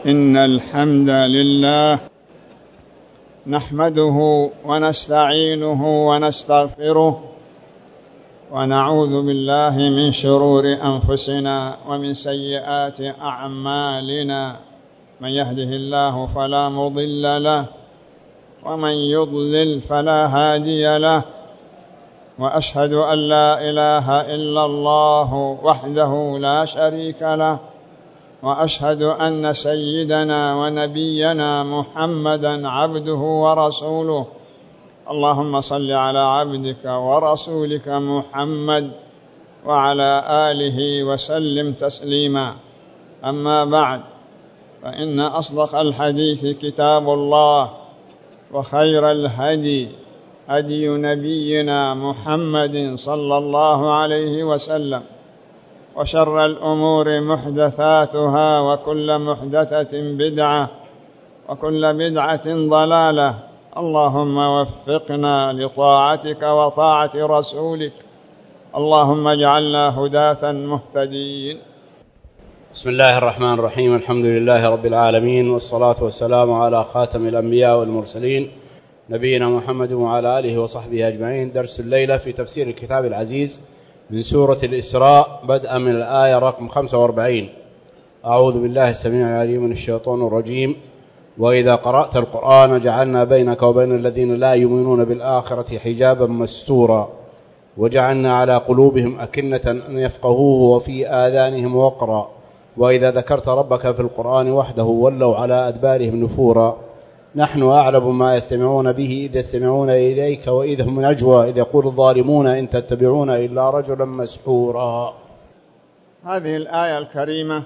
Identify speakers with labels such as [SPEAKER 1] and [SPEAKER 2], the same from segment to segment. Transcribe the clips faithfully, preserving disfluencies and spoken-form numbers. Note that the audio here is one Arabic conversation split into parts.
[SPEAKER 1] إن الحمد لله نحمده ونستعينه ونستغفره ونعوذ بالله من شرور أنفسنا ومن سيئات أعمالنا، من يهده الله فلا مضل له ومن يضلل فلا هادي له، وأشهد أن لا إله إلا الله وحده لا شريك له، وأشهد أن سيدنا ونبينا محمدا عبده ورسوله. اللهم صل على عبدك ورسولك محمد وعلى آله وسلم تسليما. أما بعد، فإن أصدق الحديث كتاب الله، وخير الهدي هدي نبينا محمد صلى الله عليه وسلم، وشر الأمور محدثاتها، وكل محدثة بدعة، وكل بدعة ضلالة. اللهم وفقنا لطاعتك وطاعة رسولك، اللهم اجعلنا هداة مهتدين.
[SPEAKER 2] بسم الله الرحمن الرحيم. الحمد لله رب العالمين، والصلاة والسلام على خاتم الأنبياء والمرسلين نبينا محمد وعلى آله وصحبه أجمعين. درس الليلة في تفسير الكتاب العزيز من سورة الإسراء، بدءا من الآية رقم خمسة وأربعين. أعوذ بالله السميع العليم من الشيطان الرجيم. وإذا قرأت القرآن جعلنا بينك وبين الذين لا يؤمنون بالآخرة حجابا مستورا، وجعلنا على قلوبهم أكنة أن يفقهوه وفي آذانهم وقرا، وإذا ذكرت ربك في القرآن وحده ولوا على أدبارهم نفورا. نحن أعلم ما يستمعون به إذ يستمعون إليك وإذ هم نجوى إذ يقول الظالمون إن تتبعون إلا رجلا مسحورا.
[SPEAKER 1] هذه الآية الكريمة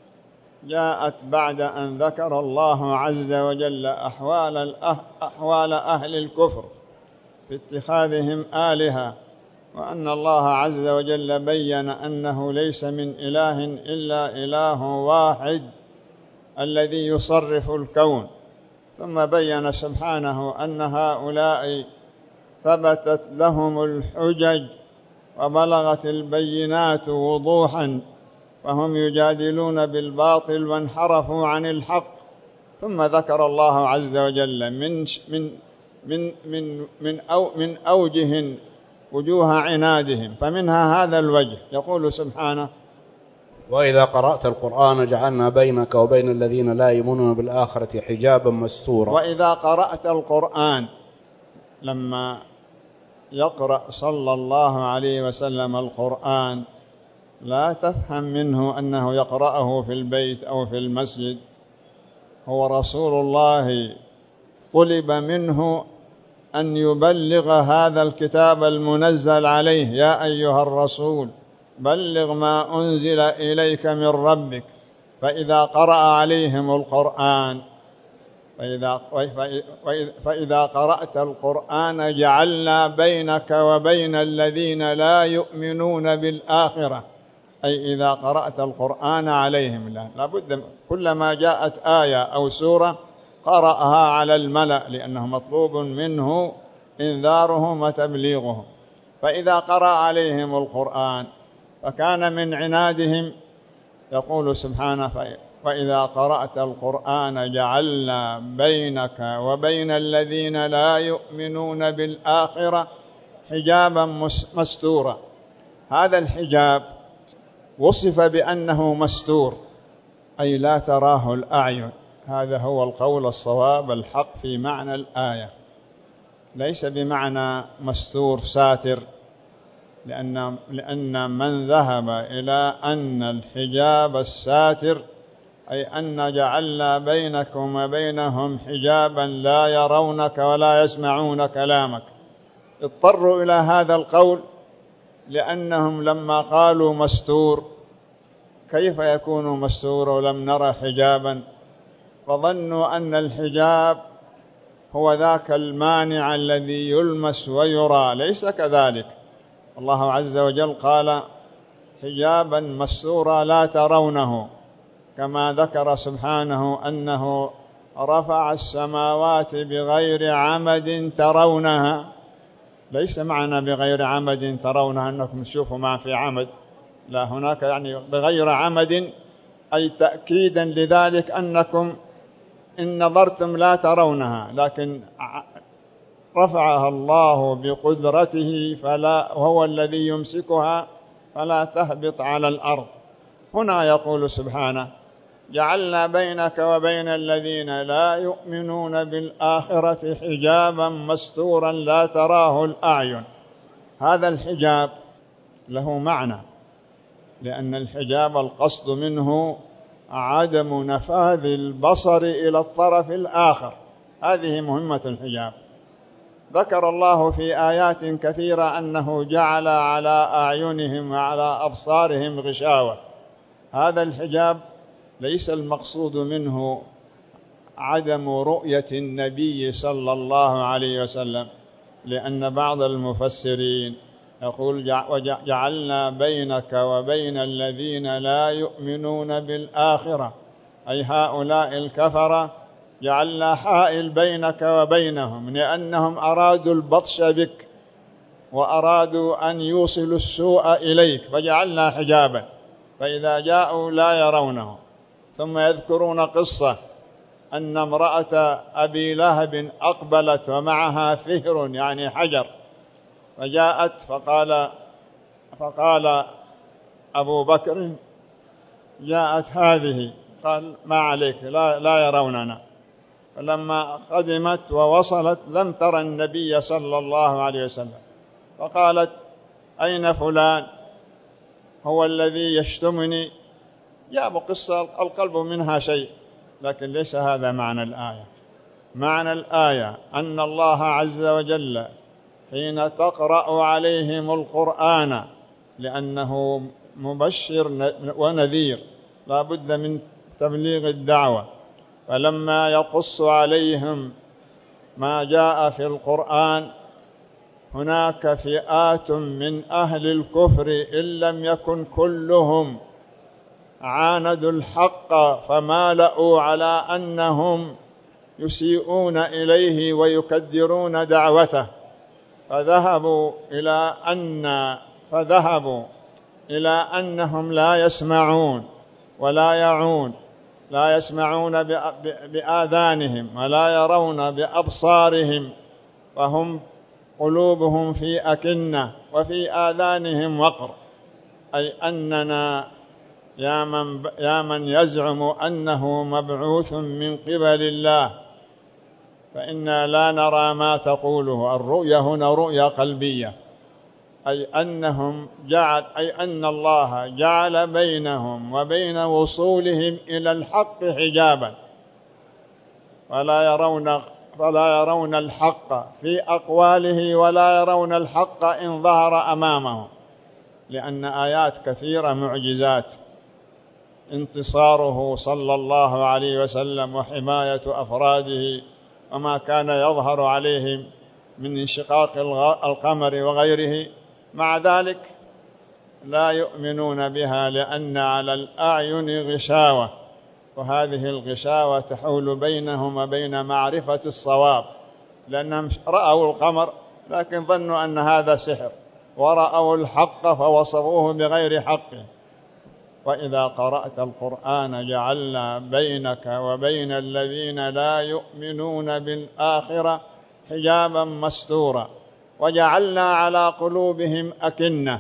[SPEAKER 1] جاءت بعد أن ذكر الله عز وجل أحوال, أحوال أهل الكفر في اتخاذهم آلهة، وأن الله عز وجل بيّن أنه ليس من إله إلا إله واحد الذي يصرف الكون. ثم بيّن سبحانه أن هؤلاء ثبتت لهم الحجج وبلغت البينات وضوحا، فهم يجادلون بالباطل وانحرفوا عن الحق. ثم ذكر الله عز وجل من من من من من, أو من أوجه وجوه عنادهم، فمنها هذا الوجه. يقول سبحانه:
[SPEAKER 2] وإذا قرأت القرآن جعلنا بينك وبين الذين لا يؤمنون بالآخرة حجابا مستورا.
[SPEAKER 1] وإذا قرأت القرآن، لما يقرأ صلى الله عليه وسلم القرآن لا تفهم منه أنه يقرأه في البيت أو في المسجد. هو رسول الله طلب منه أن يبلغ هذا الكتاب المنزل عليه: يا أيها الرسول بلغ ما أنزل إليك من ربك. فإذا قرأ عليهم القرآن فإذا, فإذا قرأت القرآن جعلنا بينك وبين الذين لا يؤمنون بالآخرة، أي إذا قرأت القرآن عليهم. لا لابد كلما جاءت آية أو سورة قرأها على الملأ، لأنه مطلوب منه إنذارهم وتبليغهم. فإذا قرأ عليهم القرآن فكان من عنادهم. يقول سبحانه: وإذا قرأت القرآن جعلنا بينك وبين الذين لا يؤمنون بالآخرة حجابا مستورا. هذا الحجاب وصف بأنه مستور، أي لا تراه الأعين. هذا هو القول الصواب الحق في معنى الآية، ليس بمعنى مستور ساتر، لأن, لأن من ذهب إلى أن الحجاب الساتر أي أن جعلنا بينكم وبينهم حجابا لا يرونك ولا يسمعون كلامك، اضطروا إلى هذا القول، لأنهم لما قالوا مستور كيف يكون مستور ولم نرى حجابا؟ فظنوا أن الحجاب هو ذاك المانع الذي يلمس ويرى. ليس كذلك. الله عز وجل قال: حجابا مستورا لا ترونه، كما ذكر سبحانه أنه رفع السماوات بغير عمد ترونها. ليس معنى بغير عمد ترونها أنكم تشوفوا ما في عمد، لا، هناك يعني بغير عمد أي تأكيدا لذلك أنكم إن نظرتم لا ترونها، لكن رفعها الله بقدرته فلا وهو الذي يمسكها فلا تهبط على الأرض. هنا يقول سبحانه: جعلنا بينك وبين الذين لا يؤمنون بالآخرة حجابا مستورا لا تراه الأعين. هذا الحجاب له معنى، لأن الحجاب القصد منه عدم نفاذ البصر إلى الطرف الآخر، هذه مهمة الحجاب. ذكر الله في آيات كثيرة أنه جعل على أعينهم وعلى أبصارهم غشاوة. هذا الحجاب ليس المقصود منه عدم رؤية النبي صلى الله عليه وسلم، لأن بعض المفسرين يقول: وجعلنا بينك وبين الذين لا يؤمنون بالآخرة، أي هؤلاء الكفرة جعلنا حائل بينك وبينهم، لأنهم أرادوا البطش بك وأرادوا أن يوصلوا السوء إليك، فجعلنا حجابا، فإذا جاءوا لا يرونه. ثم يذكرون قصة أن امرأة أبي لهب أقبلت ومعها فهر يعني حجر، فجاءت فقال فقال أبو بكر: جاءت هذه، قال: ما عليك، لا, لا يروننا. فلما قدمت ووصلت لم ترى النبي صلى الله عليه وسلم، فقالت: أين فلان؟ هو الذي يشتمني. جاء قصة القلب منها شيء، لكن ليس هذا معنى الآية. معنى الآية أن الله عز وجل حين تقرأ عليهم القرآن، لأنه مبشر ونذير لا بد من تبليغ الدعوة، فلما يقص عليهم ما جاء في القرآن هناك فئات من أهل الكفر إن لم يكن كلهم عاندوا الحق فمالأوا على أنهم يسيئون إليه ويكدرون دعوته، فذهبوا إلى أن فذهبوا إلى أنهم لا يسمعون ولا يعون، لا يسمعون بآذانهم ولا يرون بأبصارهم، فهم قلوبهم في أكنة وفي آذانهم وقر، أي أننا يا من, يا من يزعم أنه مبعوث من قبل الله فإنا لا نرى ما تقوله. الرؤيا هنا رؤيا قلبية، أي أنهم جعل أي أن الله جعل بينهم وبين وصولهم إلى الحق حجابا، فلا يرون فلا يرون الحق في أقواله ولا يرون الحق إن ظهر أمامهم، لأن آيات كثيرة معجزات انتصاره صلى الله عليه وسلم وحماية أفراده وما كان يظهر عليهم من انشقاق القمر وغيره، مع ذلك لا يؤمنون بها لأن على الأعين غشاوة، وهذه الغشاوة تحول بينهم وبين معرفة الصواب، لأنهم رأوا القمر لكن ظنوا أن هذا سحر، ورأوا الحق فوصفوه بغير حقه. وإذا قرأت القرآن جعلنا بينك وبين الذين لا يؤمنون بالآخرة حجابا مستورا وجعلنا على قلوبهم أكنة.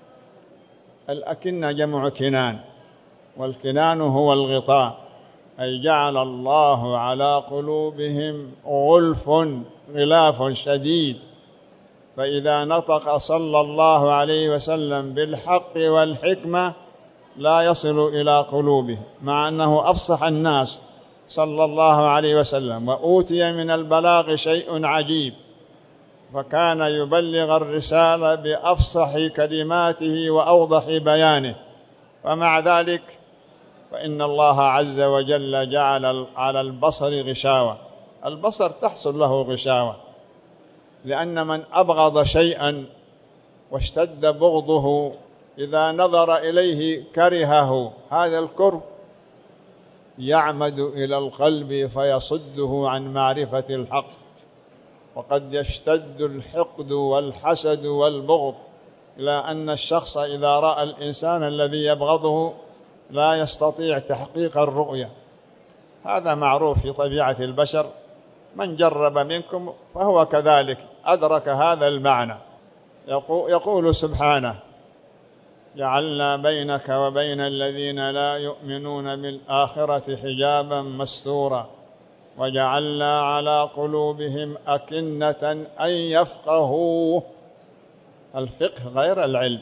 [SPEAKER 1] الأكنة جمع كنان، والكنان هو الغطاء، أي جعل الله على قلوبهم غلف غلاف شديد، فإذا نطق صلى الله عليه وسلم بالحق والحكمة لا يصل إلى قلوبهم، مع أنه أفصح الناس صلى الله عليه وسلم وأوتي من البلاغ شيء عجيب، فكان يبلغ الرسالة بأفصح كلماته وأوضح بيانه، ومع ذلك فإن الله عز وجل جعل على البصر غشاوة. البصر تحصل له غشاوة، لأن من أبغض شيئا واشتد بغضه إذا نظر إليه كرهه، هذا الكره يعمد إلى القلب فيصده عن معرفة الحق. وقد يشتد الحقد والحسد والبغض إلى أن الشخص إذا رأى الإنسان الذي يبغضه لا يستطيع تحقيق الرؤية. هذا معروف في طبيعة البشر، من جرب منكم فهو كذلك أدرك هذا المعنى. يقول سبحانه: جعلنا بينك وبين الذين لا يؤمنون بالآخرة حجابا مستورا وجعلنا على قلوبهم أكنة أن يفقهوه. الفقه غير العلم،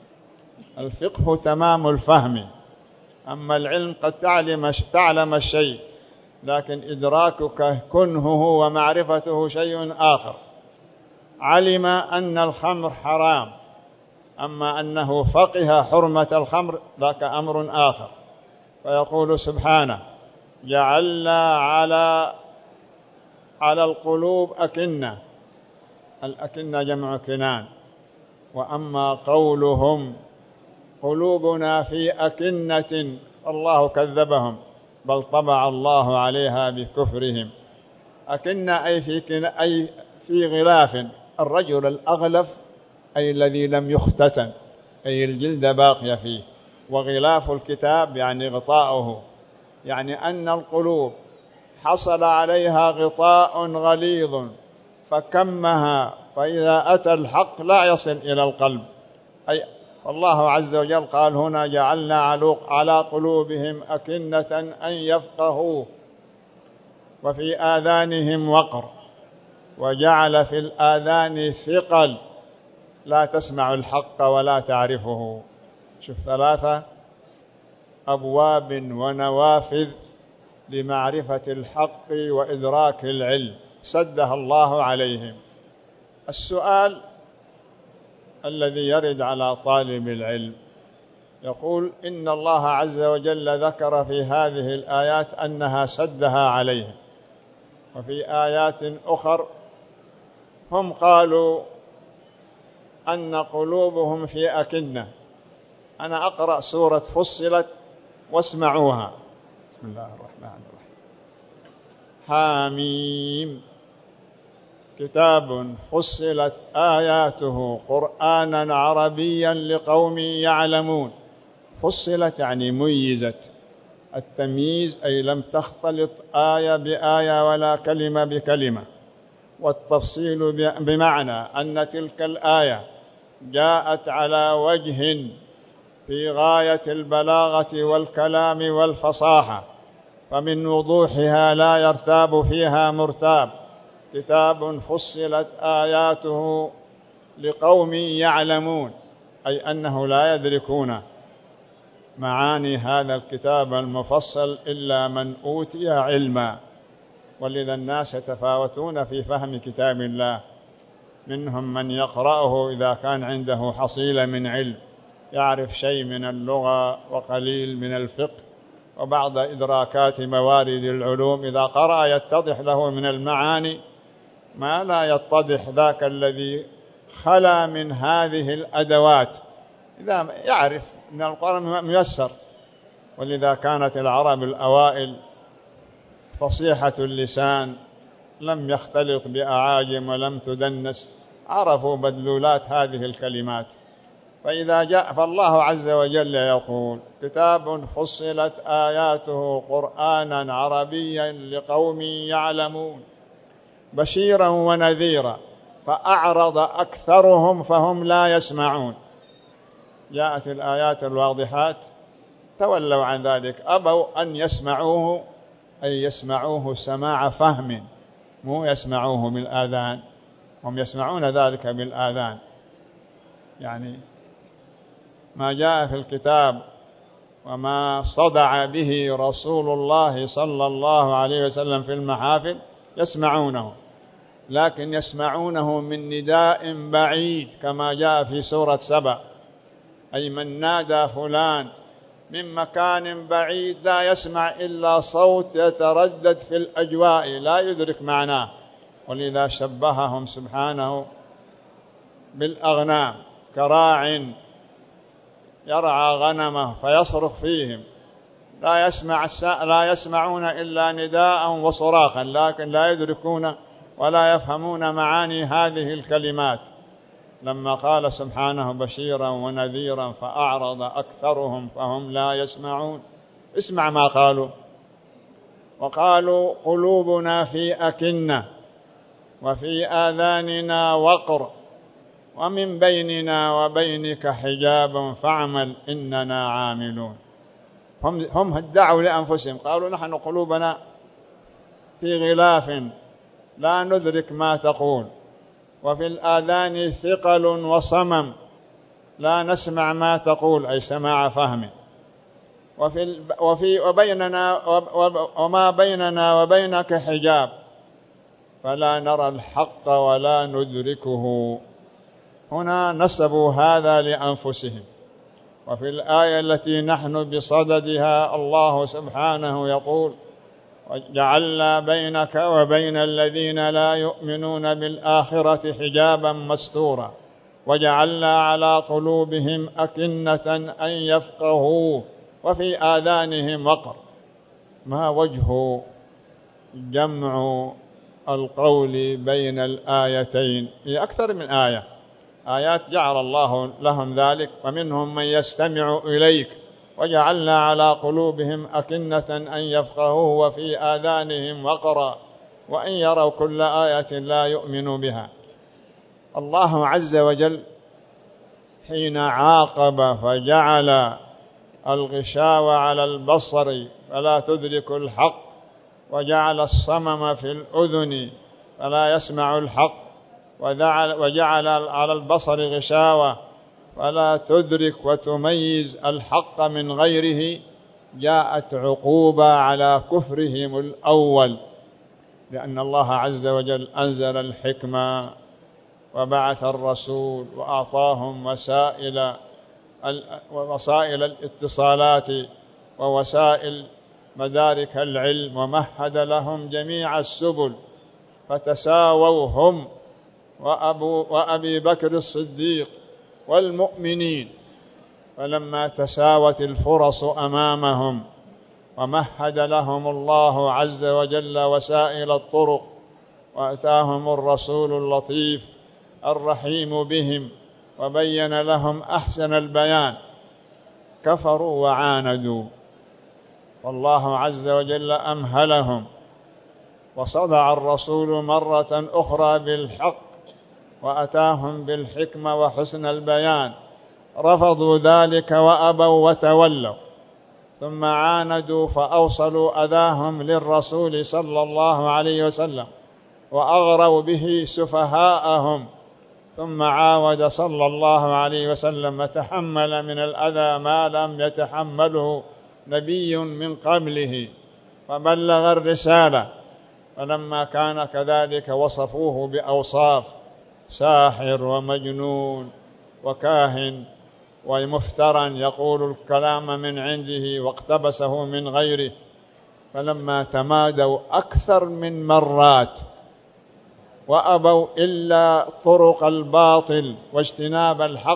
[SPEAKER 1] الفقه تمام الفهم، أما العلم قد تعلم, تعلم الشيء لكن إدراكك كنهه ومعرفته شيء آخر. علم أن الخمر حرام، أما أنه فقه حرمة الخمر ذاك أمر آخر. فيقول سبحانه: جعلنا على على القلوب أكنة، الأكنة جمع كنان. وأما قولهم قلوبنا في أكنة، الله كذبهم بل طبع الله عليها بكفرهم. أكنة أي في, كنا أي في غلاف، الرجل الأغلف أي الذي لم يختتن، أي الجلد باقية فيه. وغلاف الكتاب يعني غطاؤه، يعني أن القلوب حصل عليها غطاء غليظ فكمها، فإذا أتى الحق لا يصل إلى القلب. أي الله عز وجل قال هنا: جعلنا على قلوبهم أكنة أن يفقهوه وفي آذانهم وقر وجعل في الآذان ثقل لا تسمع الحق ولا تعرفه. شوف، ثلاثة أبواب ونوافذ لمعرفة الحق وإدراك العلم سدها الله عليهم. السؤال الذي يرد على طالب العلم يقول: إن الله عز وجل ذكر في هذه الآيات أنها سدها عليهم، وفي آيات أخر هم قالوا أن قلوبهم في أكنة. أنا أقرأ سورة فصلت واسمعوها. بسم الله الرحمن الرحيم. حاميم، كتاب فصلت آياته قرآنا عربيا لقوم يعلمون. فصلت يعني ميزت، التمييز أي لم تختلط آية بآية ولا كلمة بكلمة. والتفصيل بمعنى أن تلك الآية جاءت على وجه في غاية البلاغة والكلام والفصاحة، فمن وضوحها لا يرتاب فيها مرتاب. كتاب فصلت آياته لقوم يعلمون، أي أنه لا يدركون معاني هذا الكتاب المفصل إلا من أوتي علما. ولذا الناس يتفاوتون في فهم كتاب الله، منهم من يقرأه إذا كان عنده حصيلة من علم، يعرف شيء من اللغة وقليل من الفقه وبعض إدراكات موارد العلوم، إذا قرأ يتضح له من المعاني ما لا يتضح ذاك الذي خلا من هذه الأدوات، إذا يعرف أن القرآن ميسر. ولذا كانت العرب الأوائل فصيحة اللسان، لم يختلط بأعاجم ولم تدنس، عرفوا مدلولات هذه الكلمات. فإذا جاء فالله عز وجل يقول: كتاب فصلت آياته قرآنا عربيا لقوم يعلمون بشيرا ونذيرا فأعرض أكثرهم فهم لا يسمعون. جاءت الآيات الواضحات تولوا عن ذلك، أبوا أن يسمعوه، أي يسمعوه سماع فهم، مو يسمعوه بالآذان. هم يسمعون ذلك بالآذان، يعني ما جاء في الكتاب وما صدع به رسول الله صلى الله عليه وسلم في المحافل يسمعونه، لكن يسمعونه من نداء بعيد كما جاء في سورة سبأ، أي من نادى فلان من مكان بعيد لا يسمع إلا صوت يتردد في الأجواء لا يدرك معناه. ولذا شبههم سبحانه بالأغنام، كراع يرعى غنمه فيصرخ فيهم، لا يسمع لا يسمعون إلا نداء وصراخا، لكن لا يدركون ولا يفهمون معاني هذه الكلمات. لما قال سبحانه بشيرا ونذيرا فأعرض أكثرهم فهم لا يسمعون. اسمع ما قالوا، وقالوا قلوبنا في أكنة وفي آذاننا وقر ومن بيننا وبينك حجاب فاعمل إننا عاملون. هم هم ادعوا لأنفسهم، قالوا نحن قلوبنا في غلاف لا ندرك ما تقول، وفي الآذان ثقل وصمم لا نسمع ما تقول، أي سماع فهم، وفي وفي وبيننا وما بيننا وبينك حجاب فلا نرى الحق ولا ندركه. هنا نسبوا هذا لأنفسهم. وفي الآية التي نحن بصددها الله سبحانه يقول وجعلنا بينك وبين الذين لا يؤمنون بالآخرة حجابا مستورا وجعلنا على قلوبهم أكنة أن يفقهوا وفي آذانهم وقر. ما وجه جمع القول بين الآيتين؟ هي أكثر من آية، آيات جعل الله لهم ذلك، ومنهم من يستمع إليك وجعلنا على قلوبهم أكنة أن يفقهوا وفي آذانهم وقرا وإن يروا كل آية لا يؤمنوا بها. الله عز وجل حين عاقب فجعل الغشاوة على البصر فلا تدرك الحق، وجعل الصمم في الأذن فلا يسمع الحق، وجعل على البصر غشاوة فلا تدرك وتميز الحق من غيره، جاءت عقوبة على كفرهم الأول، لأن الله عز وجل أنزل الحكمة وبعث الرسول وأعطاهم وسائل ووسائل الاتصالات ووسائل مدارك العلم، ومهد لهم جميع السبل، فتساووا هم وأبو وأبي بكر الصديق والمؤمنين، فلما تساوت الفرص أمامهم ومهد لهم الله عز وجل وسائل الطرق، وأتاهم الرسول اللطيف الرحيم بهم وبين لهم أحسن البيان، كفروا وعاندوا، والله عز وجل أمهلهم، وصدع الرسول مرة أخرى بالحق وأتاهم بالحكمة وحسن البيان، رفضوا ذلك وأبوا وتولوا، ثم عاندوا فأوصلوا أذاهم للرسول صلى الله عليه وسلم وأغروا به سفهاءهم، ثم عاود صلى الله عليه وسلم وتحمل من الأذى ما لم يتحمله نبي من قبله، فبلغ الرسالة. فلما كان كذلك وصفوه بأوصاف ساحر ومجنون وكاهن ومفترى يقول الكلام من عنده واقتبسه من غيره. فلما تمادوا أكثر من مرات وأبوا إلا طرق الباطل واجتناب الحق،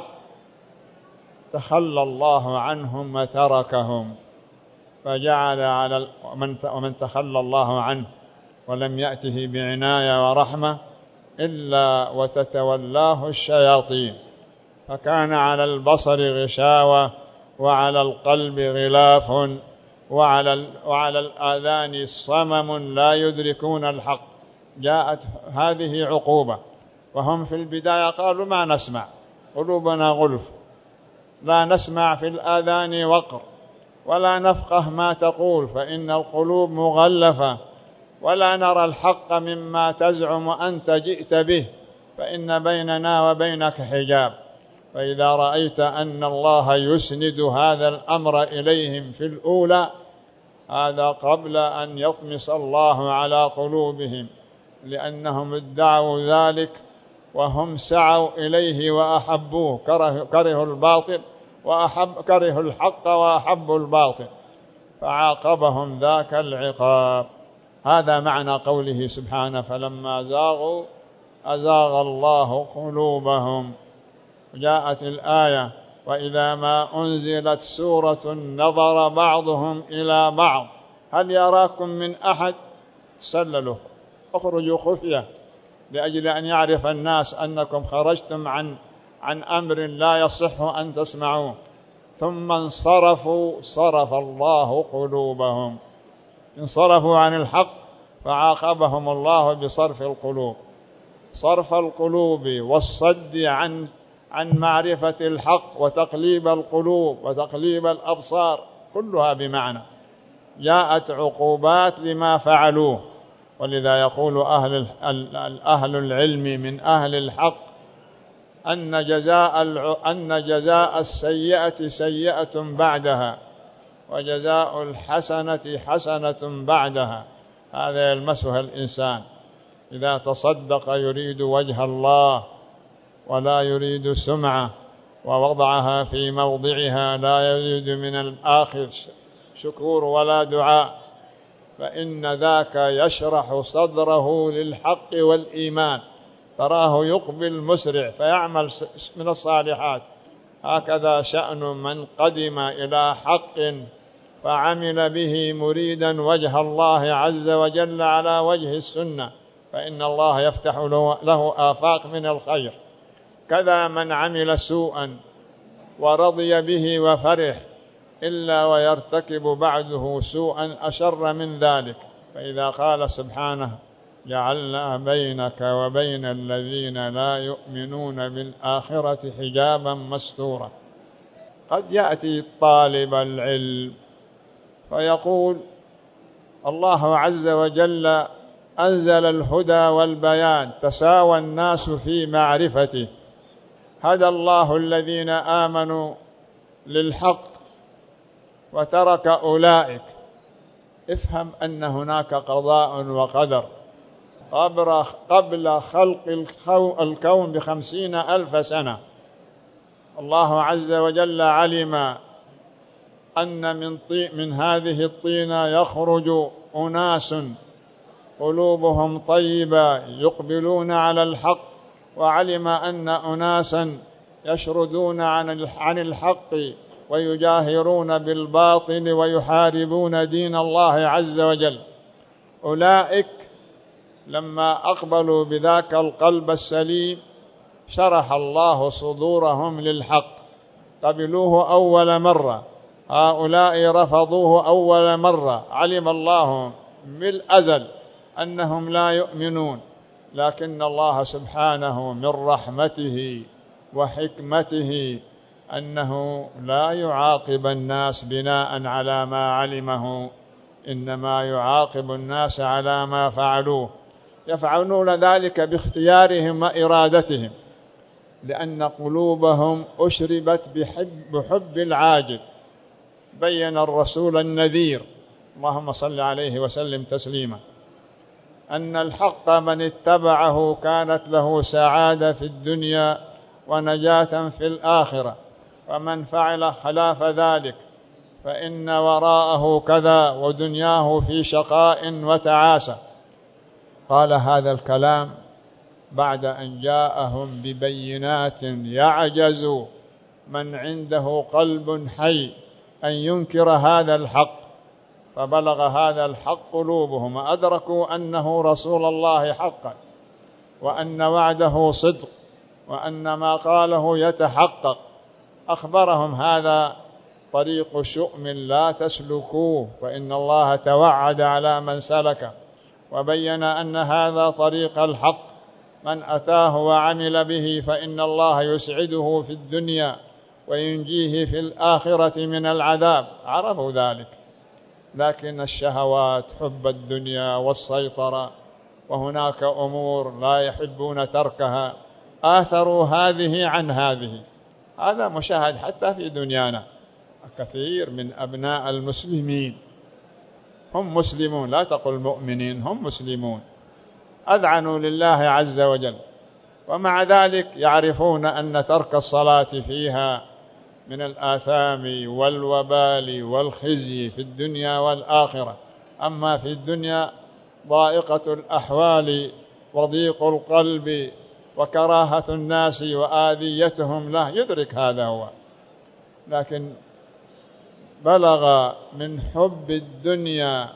[SPEAKER 1] تخلى الله عنهم وتركهم، فجعل على ومن تخلى الله عنه ولم يأته بعناية ورحمة إلا وتتولاه الشياطين، فكان على البصر غشاوة وعلى القلب غلاف وعلى وعلى الآذان صمم لا يدركون الحق. جاءت هذه عقوبة، وهم في البداية قالوا ما نسمع، قلوبنا غلف، لا نسمع، في الآذان وقر، ولا نفقه ما تقول، فإن القلوب مغلفة، ولا نرى الحق مما تزعم أنت جئت به، فإن بيننا وبينك حجاب. فإذا رأيت أن الله يسند هذا الأمر إليهم في الأولى، هذا قبل أن يطمس الله على قلوبهم، لأنهم ادعوا ذلك وهم سعوا إليه وأحبوه، كرهوا الباطل وأحب كرهوا الحق وأحبوا الباطل، فعاقبهم ذاك العقاب. هذا معنى قوله سبحانه فلما زاغوا أزاغ الله قلوبهم. جاءت الآية وإذا ما أنزلت سورة نظر بعضهم إلى بعض هل يراكم من أحد، سللوا اخرجوا خفية، لأجل أن يعرف الناس أنكم خرجتم عن عن أمر لا يصح أن تسمعوه ثم انصرفوا صرف الله قلوبهم. انصرفوا عن الحق فعاقبهم الله بصرف القلوب، صرف القلوب والصد عن عن معرفة الحق وتقليب القلوب وتقليب الأبصار، كلها بمعنى جاءت عقوبات لما فعلوه. ولذا يقول أهل أهل العلم من أهل الحق أن جزاء أن جزاء السيئة سيئة بعدها وجزاء الحسنة حسنة بعدها. هذا يلمسها الإنسان إذا تصدق يريد وجه الله ولا يريد سمعة ووضعها في موضعها، لا يريد من الآخر شكور ولا دعاء، فإن ذاك يشرح صدره للحق والإيمان، تراه يقبل مسرع فيعمل من الصالحات. هكذا شأن من قدم إلى حق فعمل به مريدا وجه الله عز وجل على وجه السنة، فإن الله يفتح له آفاق من الخير. كذا من عمل سوءا ورضي به وفرح إلا ويرتكب بعده سوءا أشر من ذلك. فإذا قال سبحانه جعلنا بينك وبين الذين لا يؤمنون بالآخرة حجابا مستورا، قد يأتي طالب العلم فيقول الله عز وجل أنزل الهدى والبيان تساوى الناس في معرفته، هدى الله الذين آمنوا للحق وترك أولئك. افهم أن هناك قضاء وقدر قبل خلق الكون بخمسين ألف سنة. الله عز وجل علم أن من, من هذه الطينة يخرج أناس قلوبهم طيبة يقبلون على الحق، وعلم أن أناسا يشردون عن الحق ويجاهرون بالباطل ويحاربون دين الله عز وجل. أولئك لما أقبلوا بذاك القلب السليم شرح الله صدورهم للحق، قبلوه أول مرة. هؤلاء رفضوه أول مرة، علم الله من الأزل أنهم لا يؤمنون، لكن الله سبحانه من رحمته وحكمته أنه لا يعاقب الناس بناء على ما علمه، إنما يعاقب الناس على ما فعلوه. يفعلون ذلك باختيارهم وإرادتهم، لأن قلوبهم أشربت بحب, بحب العاجل. بين الرسول النذير اللهم صل عليه وسلم تسليما أن الحق من اتبعه كانت له سعادة في الدنيا ونجاة في الآخرة، ومن فعل خلاف ذلك فإن وراءه كذا ودنياه في شقاء وتعاسة. قال هذا الكلام بعد أن جاءهم ببينات يعجز من عنده قلب حي أن ينكر هذا الحق، فبلغ هذا الحق قلوبهم وأدركوا أنه رسول الله حقا، وأن وعده صدق، وأن ما قاله يتحقق. أخبرهم هذا طريق شؤم لا تسلكوه، فإن الله توعد على من سلكه، وبين أن هذا طريق الحق، من أتاه وعمل به فإن الله يسعده في الدنيا وينجيه في الآخرة من العذاب. عرفوا ذلك، لكن الشهوات حب الدنيا والسيطرة وهناك أمور لا يحبون تركها، آثروا هذه عن هذه. هذا مشاهد حتى في دنيانا، كثير من أبناء المسلمين هم مسلمون، لا تقل مؤمنين، هم مسلمون، أذعنوا لله عز وجل، ومع ذلك يعرفون أن ترك الصلاة فيها من الآثام والوبال والخزي في الدنيا والآخرة. أما في الدنيا ضائقة الأحوال وضيق القلب وكراهة الناس وآذيتهم له، يدرك هذا هو، لكن بلغ من حب الدنيا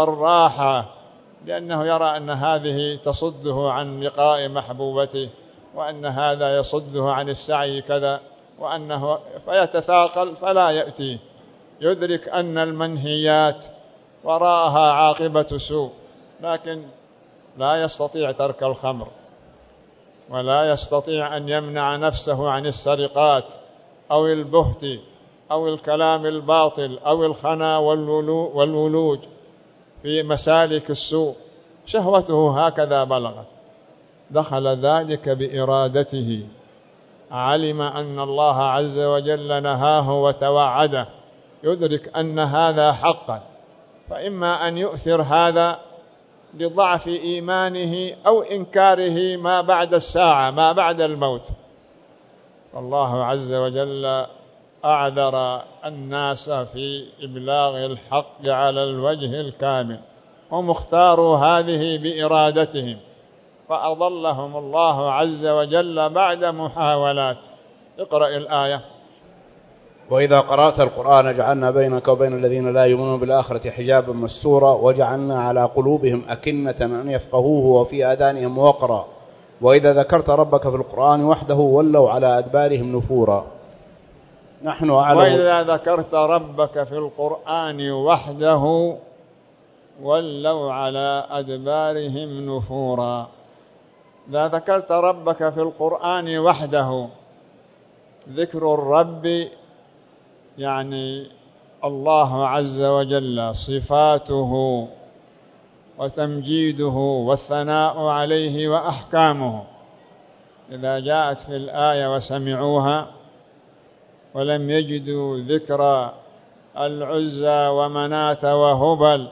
[SPEAKER 1] والراحة، لأنه يرى أن هذه تصده عن لقاء محبوبته وأن هذا يصده عن السعي كذا، وأنه فيتثاقل فلا يأتيه، يدرك أن المنهيات وراءها عاقبة سوء، لكن لا يستطيع ترك الخمر، ولا يستطيع أن يمنع نفسه عن السرقات أو البهت أو الكلام الباطل أو الخنا والولوج في مسالك السوء، شهوته هكذا بلغت، دخل ذلك بإرادته، علم أن الله عز وجل نهاه وتوعده، يدرك أن هذا حقا، فإما أن يؤثر هذا لضعف إيمانه أو إنكاره ما بعد الساعة، ما بعد الموت. والله عز وجل أعذر الناس في إبلاغ الحق على الوجه الكامل، هم اختاروا هذه بإرادتهم فأضلهم الله عز وجل بعد محاولات. اقرأ الآية.
[SPEAKER 2] وإذا قرأت القرآن جعلنا بينك وبين الذين لا يؤمنون بالآخرة حجابا مستورا وجعلنا على قلوبهم أكنة أن يفقهوه وفي آذانهم وقرا وإذا ذكرت ربك في القرآن وحده ولوا على أدبارهم نفورا. نحن أعلم.
[SPEAKER 1] وإذا ذكرت ربك في القرآن وحده ولوا على أدبارهم نفورا. إذا ذكرت ربك في القرآن وحده، ذكر الرب يعني الله عز وجل، صفاته وتمجيده والثناء عليه وأحكامه. إذا جاءت في الآية وسمعوها ولم يجدوا ذكر العزى ومناة وهبل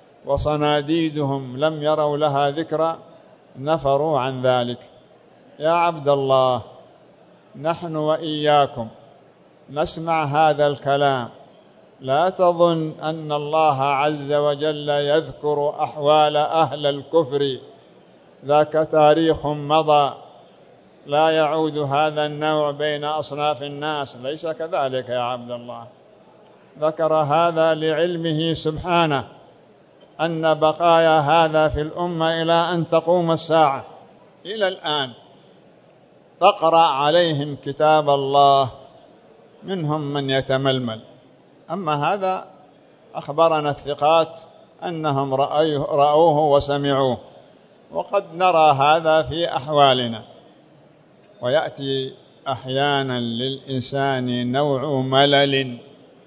[SPEAKER 1] وصناديدهم لم يروا لها ذكرا نفروا عن ذلك. يا عبد الله، نحن وإياكم نسمع هذا الكلام، لا تظن أن الله عز وجل يذكر أحوال أهل الكفر، ذاك تاريخ مضى لا يعود هذا النوع بين أصناف الناس، ليس كذلك يا عبد الله. ذكر هذا لعلمه سبحانه أن بقايا هذا في الأمة إلى أن تقوم الساعة. إلى الآن تقرأ عليهم كتاب الله منهم من يتململ، أما هذا أخبرنا الثقات أنهم رأوه وسمعوه، وقد نرى هذا في أحوالنا. ويأتي أحيانا للإنسان نوع ملل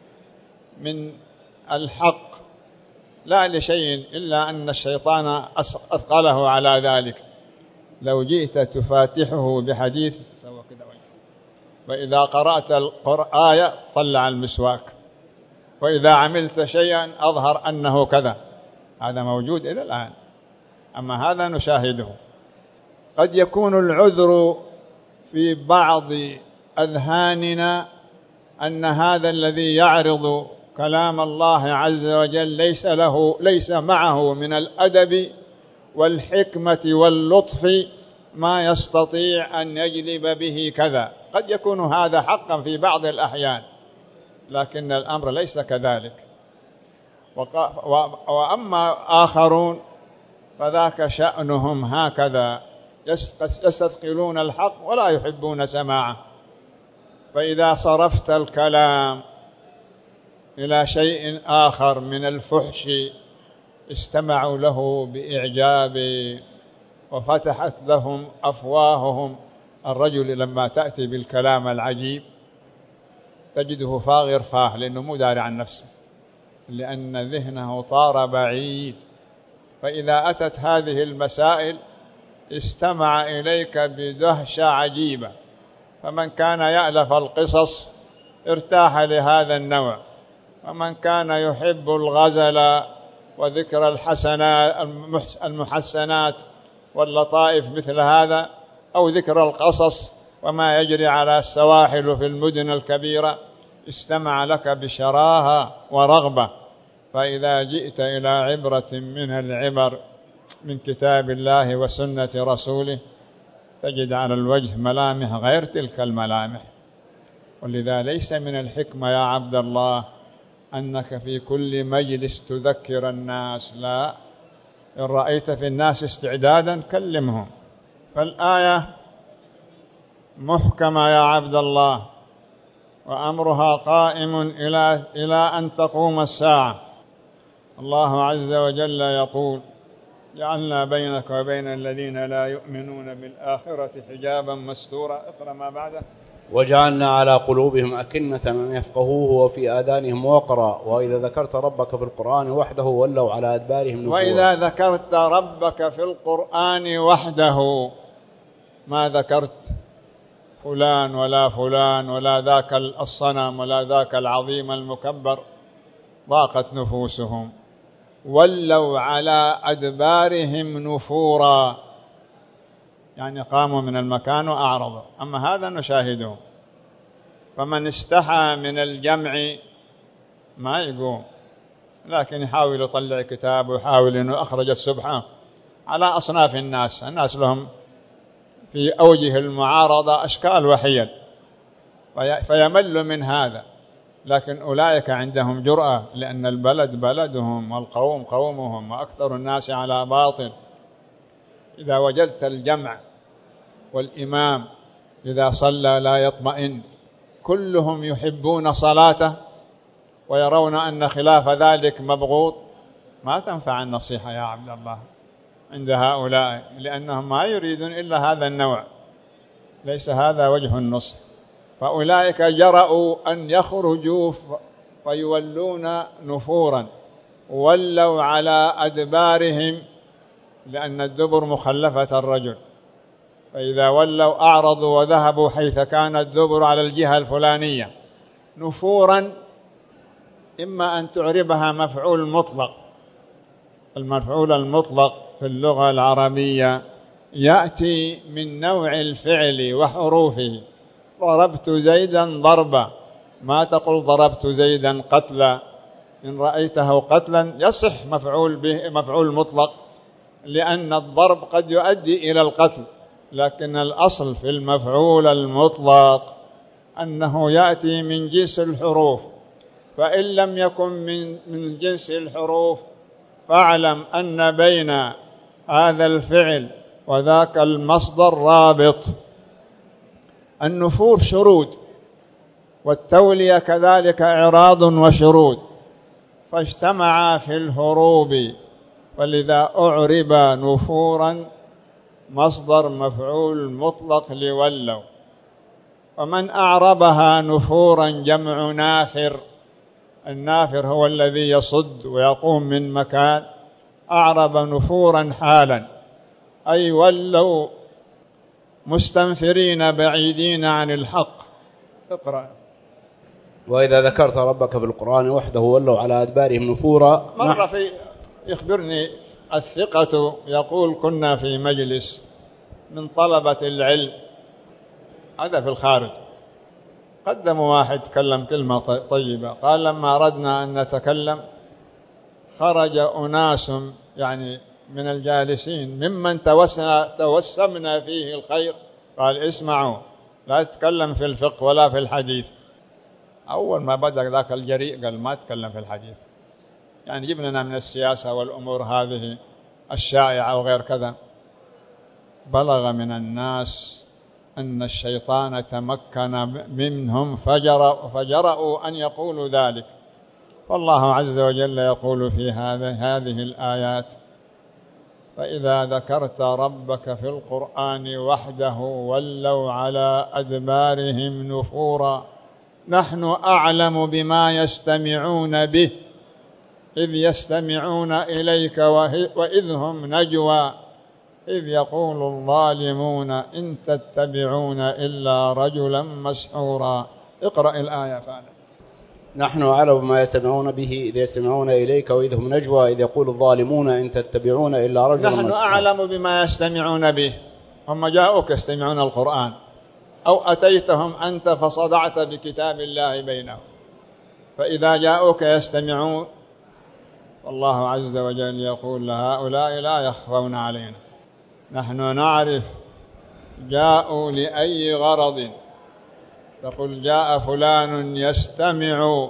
[SPEAKER 1] من الحق لا لشيء إلا أن الشيطان أثقله على ذلك. لو جئت تفاتحه بحديث سوى كذا، وإذا قرأت الآية طلع المسواك، وإذا عملت شيئا أظهر أنه كذا. هذا موجود إلى الآن، أما هذا نشاهده. قد يكون العذر في بعض أذهاننا أن هذا الذي يعرض كلام الله عز وجل ليس له ليس معه من الأدب والحكمة واللطف ما يستطيع أن يجلب به كذا. قد يكون هذا حقا في بعض الأحيان، لكن الأمر ليس كذلك. وأما آخرون فذاك شأنهم هكذا، يستثقلون الحق ولا يحبون سماعه. فإذا صرفت الكلام إلى شيء آخر من الفحش استمعوا له بإعجاب وفتحت لهم أفواههم. الرجل لما تأتي بالكلام العجيب تجده فاغر فاه، لأنه مو داري عن نفسه، لأن ذهنه طار بعيد. فإذا أتت هذه المسائل استمع إليك بدهشة عجيبة. فمن كان يألف القصص ارتاح لهذا النوع، ومن كان يحب الغزل وذكر الحسنات المحسنات واللطائف مثل هذا، أو ذكر القصص وما يجري على السواحل في المدن الكبيرة، استمع لك بشراهة ورغبة. فإذا جئت إلى عبرة من العبر من كتاب الله وسنة رسوله تجد على الوجه ملامح غير تلك الملامح. ولذا ليس من الحكمة يا عبد الله أنك في كل مجلس تذكر الناس، لا، إن رأيت في الناس استعدادا كلمهم. فالآية محكمة يا عبد الله، وأمرها قائم إلى إلى أن تقوم الساعة. الله عز وجل يقول: جعلنا بينك وبين الذين لا يؤمنون بالآخرة حجابا مستورا. اقرأ ما بعده.
[SPEAKER 2] وجعلنا على قلوبهم أكنة أن يفقهوه وفي آذانهم وقرا وإذا ذكرت ربك في القرآن وحده ولوا على أدبارهم نفورا.
[SPEAKER 1] وإذا ذكرت ربك في القرآن وحده، ما ذكرت فلان ولا فلان ولا ذاك الصنم ولا ذاك العظيم المكبر، ضاقت نفوسهم، ولوا على أدبارهم نفورا، يعني قاموا من المكان وأعرضوا. أما هذا نشاهده، فمن استحى من الجمع ما يقوم، لكن يحاول يطلع كتاب ويحاول أنه أخرج السبحة على أصناف الناس. الناس لهم في أوجه المعارضة أشكال وحيل، فيمل من هذا، لكن أولئك عندهم جرأة، لأن البلد بلدهم والقوم قومهم وأكثر الناس على باطل. إذا وجدت الجمع والإمام إذا صلى لا يطمئن، كلهم يحبون صلاته ويرون أن خلاف ذلك مبغوض، ما تنفع النصيحة يا عبد الله عند هؤلاء، لأنهم ما يريدون إلا هذا النوع، ليس هذا وجه النصح. فأولئك جرأوا أن يخرجوا فيولون نفورا، ولوا على أدبارهم، لأن الدبر مخلفة الرجل، فإذا ولوا أعرضوا وذهبوا حيث كان الدبر على الجهة الفلانية. نفورا إما أن تعربها مفعول مطلق، المفعول المطلق في اللغة العربية يأتي من نوع الفعل وحروفه. ضربت زيدا ضربا، ما تقول ضربت زيدا قتلا. إن رأيته قتلا يصح مفعول به مفعول مطلق، لأن الضرب قد يؤدي إلى القتل، لكن الأصل في المفعول المطلق أنه يأتي من جنس الحروف، فإن لم يكن من من جنس الحروف فاعلم أن بين هذا الفعل وذاك المصدر رابط. النفور شرود، والتولية كذلك إعراض وشرود، فاجتمعا في الهروب، فلذا أعرب نفورا مصدر مفعول مطلق لولوا. ومن أعربها نفورا جمع نافر، النافر هو الذي يصد ويقوم من مكان، أعرب نفورا حالا، أي ولوا مستنفرين بعيدين عن الحق. اقرأ.
[SPEAKER 2] وإذا ذكرت ربك في القرآن وحده ولوا على أدبارهم نفورا.
[SPEAKER 1] مرة في يخبرني الثقة يقول: كنا في مجلس من طلبة العلم، هذا في الخارج، قدموا واحد تكلم كلمة طيبة، قال: لما أردنا أن نتكلم خرج أناس يعني من الجالسين ممن توسمنا فيه الخير، قال: اسمعوا، لا تتكلم في الفقه ولا في الحديث. أول ما بدأ ذاك الجريء قال: ما تتكلم في الحديث، يعني جيب لنا من السياسة والأمور هذه الشائعة وغير كذا. بلغ من الناس أن الشيطان تمكن منهم فجر فجرأوا أن يقولوا ذلك. والله عز وجل يقول في هذه الآيات: فإذا ذكرت ربك في القرآن وحده ولوا على أدبارهم نفورا نحن أعلم بما يستمعون به إذ يستمعون إليك وإذ هم نجوى إذ يقول الظالمون إن تتبعون إلا رجلا مسحورا. اقرأ الآية فعلا.
[SPEAKER 2] نحن أعلم بما يستمعون به إذ يستمعون إليك وإذ هم نجوى إذ يقول الظالمون إن تتبعون إلا رجلا مسحورا.
[SPEAKER 1] نحن أعلم بما يستمعون به، هم جاءوك يستمعون القرآن، أو أتيتهم أنت فصدعت بكتاب الله بينهم، فإذا جاءوك يستمعون. والله عز وجل يقول: هؤلاء لا يخفون علينا، نحن نعرف جاءوا لأي غرض. تقول: جاء فلان يستمع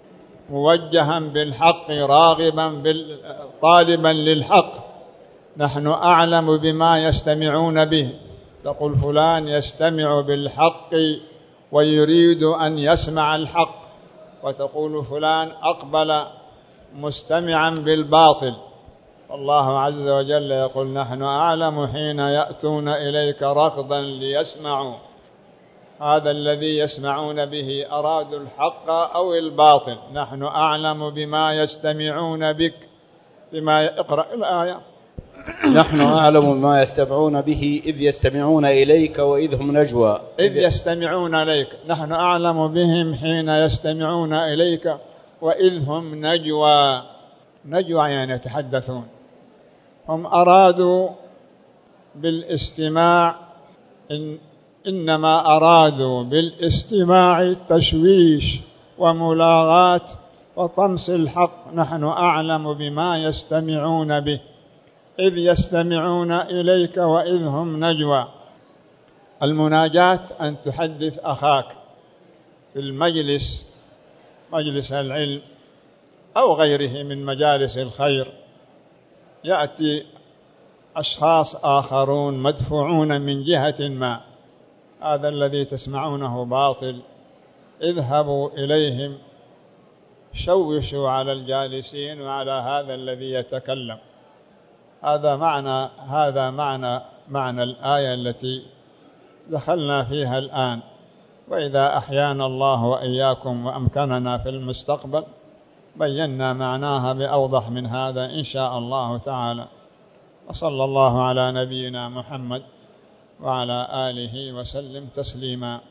[SPEAKER 1] موجها بالحق راغبا طالبا للحق، نحن أعلم بما يستمعون به. تقول فلان يستمع بالحق ويريد أن يسمع الحق، وتقول فلان أقبل مستمعا بالباطل. الله عز وجل يقول نحن أعلم حين يأتون إليك ركضا ليسمعوا، هذا الذي يسمعون به أرادوا الحق أو الباطل، نحن أعلم بما يستمعون بك. بما يقرأ الآية
[SPEAKER 2] نحن أعلم بما يستمعون به إذ يستمعون إليك وإذ هم نجوى.
[SPEAKER 1] إذ يستمعون إليك، نحن أعلم بهم حين يستمعون إليك وإذ هم نجوى. نجوى يعني يتحدثون. هم أرادوا بالاستماع إن إنما أرادوا بالاستماع تشويش وملاغات وطمس الحق. نحن أعلم بما يستمعون به إذ يستمعون إليك وإذ هم نجوى. المناجاة أن تحدث أخاك في المجلس، مجلس العلم أو غيره من مجالس الخير، يأتي أشخاص آخرون مدفوعون من جهة ما، هذا الذي تسمعونه باطل، اذهبوا إليهم شوشوا على الجالسين وعلى هذا الذي يتكلم. هذا معنى هذا معنى معنى الآية التي دخلنا فيها الآن. وإذا أحيانا الله وإياكم وأمكننا في المستقبل بينا معناها بأوضح من هذا إن شاء الله تعالى. وصلى الله على نبينا محمد وعلى آله وسلم تسليما.